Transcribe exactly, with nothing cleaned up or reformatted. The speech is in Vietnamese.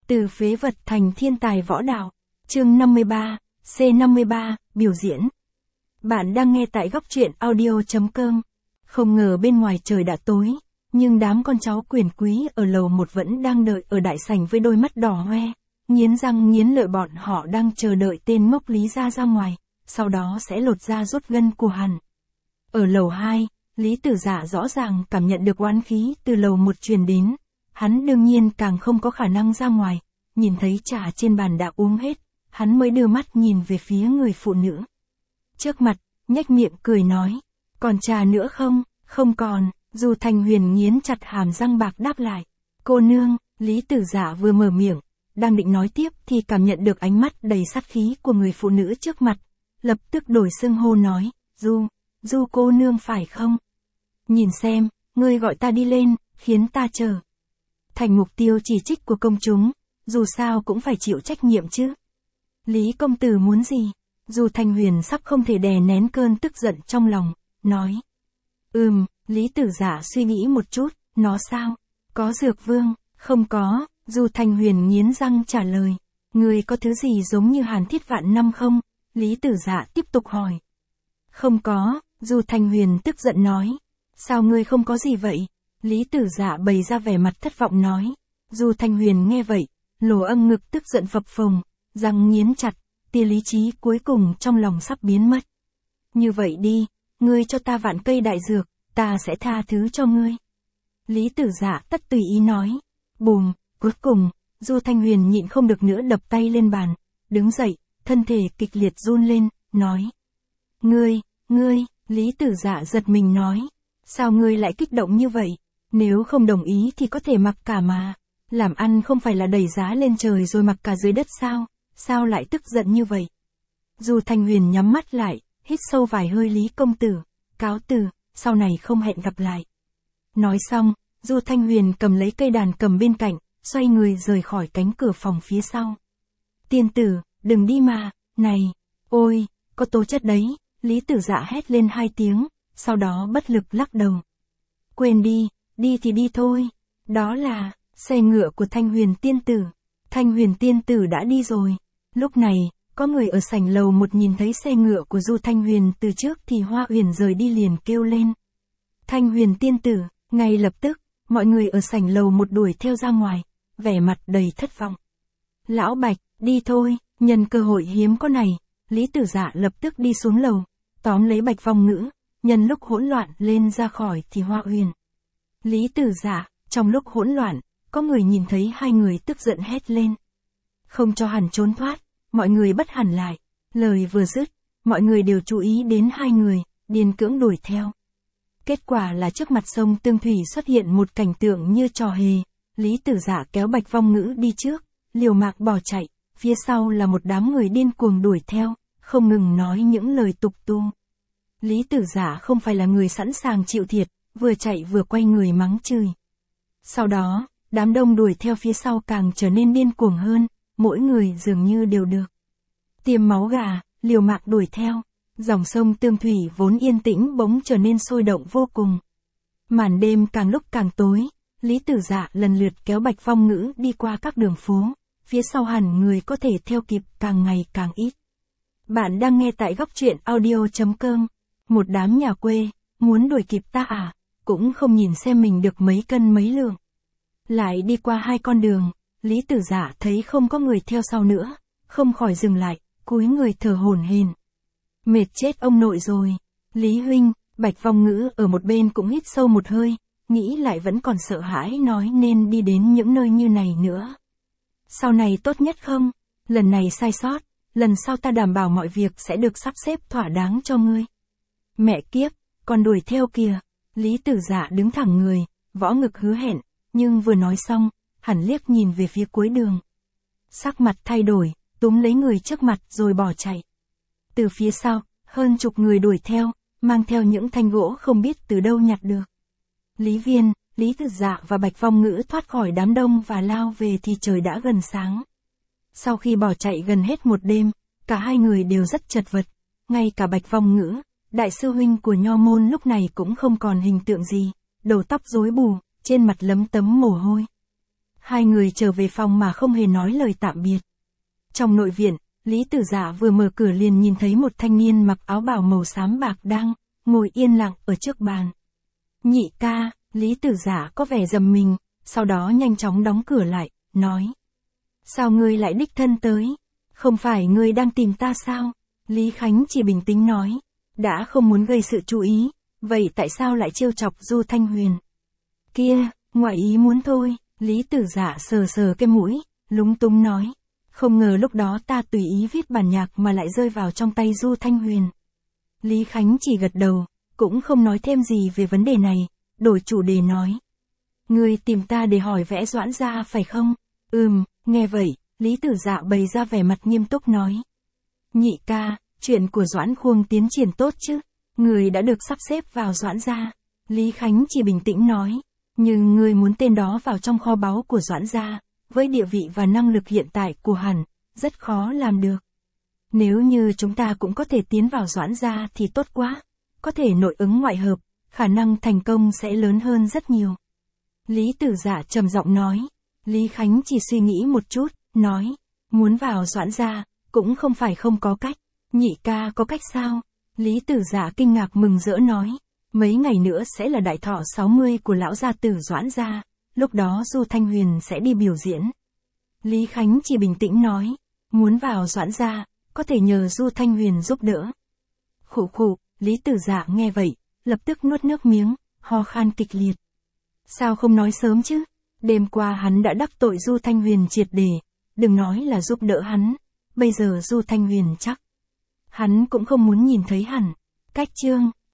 Từ phế vật thành thiên tài võ đạo. Chương năm mươi ba, C năm mươi ba, biểu diễn. Bạn đang nghe tại góc truyện audio.com. Không ngờ bên ngoài trời đã tối, nhưng đám con cháu quyền quý ở lầu một vẫn đang đợi ở đại sảnh với đôi mắt đỏ hoe, nghiến răng nghiến lợi bọn họ đang chờ đợi tên ngốc Lý ra ra ngoài, sau đó sẽ lột da rút gân của hắn. Ở lầu hai, Lý Tử Dạ rõ ràng cảm nhận được oán khí từ lầu một truyền đến. Hắn đương nhiên càng không có khả năng ra ngoài, nhìn thấy trà trên bàn đã uống hết, hắn mới đưa mắt nhìn về phía người phụ nữ trước mặt, nhếch miệng cười nói, còn trà nữa không? Không còn. Du Thanh Huyền nghiến chặt hàm răng bạc đáp lại, cô nương. Lý Tử Dạ vừa mở miệng, đang định nói tiếp thì cảm nhận được ánh mắt đầy sát khí của người phụ nữ trước mặt, lập tức đổi xưng hô nói, Du, Du cô nương phải không? Nhìn xem, ngươi gọi ta đi lên, khiến ta chờ thành mục tiêu chỉ trích của công chúng, dù sao cũng phải chịu trách nhiệm chứ. Lý công tử muốn gì? Du Thanh Huyền sắp không thể đè nén cơn tức giận trong lòng, nói. Ừm, Lý Tử Dạ suy nghĩ một chút, nó sao? Có dược vương? Không có. Du Thanh Huyền nghiến răng trả lời. Ngươi có thứ gì giống như Hàn Thiết Vạn Năm không? Lý Tử Dạ tiếp tục hỏi. Không có. Du Thanh Huyền tức giận nói. Sao ngươi không có gì vậy? Lý Tử Dạ bày ra vẻ mặt thất vọng nói. Du Thanh Huyền nghe vậy, lỗ âm ngực tức giận phập phồng, răng nghiến chặt, tia lý trí cuối cùng trong lòng sắp biến mất. Như vậy đi, ngươi cho ta vạn cây đại dược, ta sẽ tha thứ cho ngươi. Lý Tử Dạ tất tùy ý nói. Bùm, cuối cùng, Du Thanh Huyền nhịn không được nữa đập tay lên bàn, đứng dậy, thân thể kịch liệt run lên, nói. Ngươi, ngươi, Lý Tử Dạ giật mình nói. Sao ngươi lại kích động như vậy? Nếu không đồng ý thì có thể mặc cả mà. Làm ăn không phải là đẩy giá lên trời rồi mặc cả dưới đất sao? Sao lại tức giận như vậy? Du Thanh Huyền nhắm mắt lại, hít sâu vài hơi. Lý công tử, cáo từ, sau này không hẹn gặp lại. Nói xong, Du Thanh Huyền cầm lấy cây đàn cầm bên cạnh, xoay người rời khỏi cánh cửa phòng phía sau. Tiên tử, đừng đi mà, này, ôi, có tố chất đấy. Lý Tử Dạ hét lên hai tiếng, sau đó bất lực lắc đầu. Quên đi, đi thì đi thôi. Đó là xe ngựa của Thanh Huyền tiên tử. Thanh Huyền tiên tử đã đi rồi. Lúc này, có người ở sảnh lầu một nhìn thấy xe ngựa của Du Thanh Huyền từ trước thì Hoa Huyền rời đi liền kêu lên. Thanh Huyền tiên tử. Ngay lập tức, mọi người ở sảnh lầu một đuổi theo ra ngoài, vẻ mặt đầy thất vọng. Lão Bạch, đi thôi. Nhân cơ hội hiếm có này, Lý Tử Dạ lập tức đi xuống lầu, tóm lấy Bạch Phong Ngữ, nhân lúc hỗn loạn lên ra khỏi thì Hoa Huyền. Lý Tử Dạ, trong lúc hỗn loạn, có người nhìn thấy hai người tức giận hét lên. Không cho hắn trốn thoát, mọi người bắt hẳn lại. Lời vừa dứt, mọi người đều chú ý đến hai người, điên cưỡng đuổi theo. Kết quả là trước mặt sông Tương Thủy xuất hiện một cảnh tượng như trò hề. Lý Tử Dạ kéo Bạch Phong Ngữ đi trước, liều mạng bỏ chạy, phía sau là một đám người điên cuồng đuổi theo, không ngừng nói những lời tục tu. Lý Tử Dạ không phải là người sẵn sàng chịu thiệt, vừa chạy vừa quay người mắng chửi. Sau đó, đám đông đuổi theo phía sau càng trở nên điên cuồng hơn, mỗi người dường như đều được tiêm máu gà, liều mạng đuổi theo. Dòng sông Tương Thủy vốn yên tĩnh bỗng trở nên sôi động vô cùng. Màn đêm càng lúc càng tối, Lý Tử Dạ lần lượt kéo Bạch Phong Ngữ đi qua các đường phố, phía sau hẳn người có thể theo kịp càng ngày càng ít. Bạn đang nghe tại góc truyện audio.com. Một đám nhà quê, muốn đuổi kịp ta à, cũng không nhìn xem mình được mấy cân mấy lượng. Lại đi qua hai con đường, Lý Tử Dạ thấy không có người theo sau nữa, không khỏi dừng lại, cúi người thở hổn hển. Mệt chết ông nội rồi. Lý huynh. Bạch Phong Ngữ ở một bên cũng hít sâu một hơi, nghĩ lại vẫn còn sợ hãi nói nên đi đến những nơi như này nữa. Sau này tốt nhất không? Lần này sai sót, lần sau ta đảm bảo mọi việc sẽ được sắp xếp thỏa đáng cho ngươi. Mẹ kiếp, còn đuổi theo kìa. Lý Tử Dạ đứng thẳng người, võ ngực hứa hẹn, nhưng vừa nói xong, hẳn liếc nhìn về phía cuối đường. Sắc mặt thay đổi, túm lấy người trước mặt rồi bỏ chạy. Từ phía sau, hơn chục người đuổi theo, mang theo những thanh gỗ không biết từ đâu nhặt được. Lý Viên, Lý Tử Dạ và Bạch Phong Ngữ thoát khỏi đám đông và lao về thì trời đã gần sáng. Sau khi bỏ chạy gần hết một đêm, cả hai người đều rất chật vật, ngay cả Bạch Phong Ngữ, đại sư huynh của Nho môn lúc này cũng không còn hình tượng gì, đầu tóc rối bù, trên mặt lấm tấm mồ hôi. Hai người trở về phòng mà không hề nói lời tạm biệt. Trong nội viện, Lý Tử Dạ vừa mở cửa liền nhìn thấy một thanh niên mặc áo bào màu xám bạc đang ngồi yên lặng ở trước bàn. Nhị ca, Lý Tử Dạ có vẻ giật mình, sau đó nhanh chóng đóng cửa lại, nói. Sao ngươi lại đích thân tới? Không phải ngươi đang tìm ta sao? Lý Khánh chỉ bình tĩnh nói. Đã không muốn gây sự chú ý, vậy tại sao lại trêu chọc Du Thanh Huyền? Kia, ngoại ý muốn thôi, Lý Tử Dạ sờ sờ cái mũi, lúng túng nói. Không ngờ lúc đó ta tùy ý viết bản nhạc mà lại rơi vào trong tay Du Thanh Huyền. Lý Khánh chỉ gật đầu, cũng không nói thêm gì về vấn đề này, đổi chủ đề nói. Ngươi tìm ta để hỏi vẽ Doãn gia phải không? Ừm, nghe vậy, Lý Tử Dạ bày ra vẻ mặt nghiêm túc nói. Nhị ca, chuyện của Doãn Khuông tiến triển tốt chứ? Người đã được sắp xếp vào Doãn gia. Lý Khánh chỉ bình tĩnh nói. Nhưng người muốn tên đó vào trong kho báu của Doãn gia, với địa vị và năng lực hiện tại của hắn, rất khó làm được. Nếu như chúng ta cũng có thể tiến vào Doãn gia thì tốt quá. Có thể nội ứng ngoại hợp, khả năng thành công sẽ lớn hơn rất nhiều. Lý Tử Dạ trầm giọng nói. Lý Khánh chỉ suy nghĩ một chút, nói. Muốn vào Doãn gia, cũng không phải không có cách. Nhị ca có cách sao? Lý Tử Dạ kinh ngạc mừng rỡ nói. Mấy ngày nữa sẽ là đại thọ sáu mươi của lão gia tử Doãn gia, lúc đó Du Thanh Huyền sẽ đi biểu diễn. Lý Khánh chỉ bình tĩnh nói. Muốn vào Doãn gia, có thể nhờ Du Thanh Huyền giúp đỡ. Khụ khụ, Lý Tử Dạ nghe vậy, lập tức nuốt nước miếng, ho khan kịch liệt. Sao không nói sớm chứ? Đêm qua hắn đã đắc tội Du Thanh Huyền triệt để, đừng nói là giúp đỡ hắn, bây giờ Du Thanh Huyền chắc. Hắn cũng không muốn nhìn thấy hẳn. Cách chương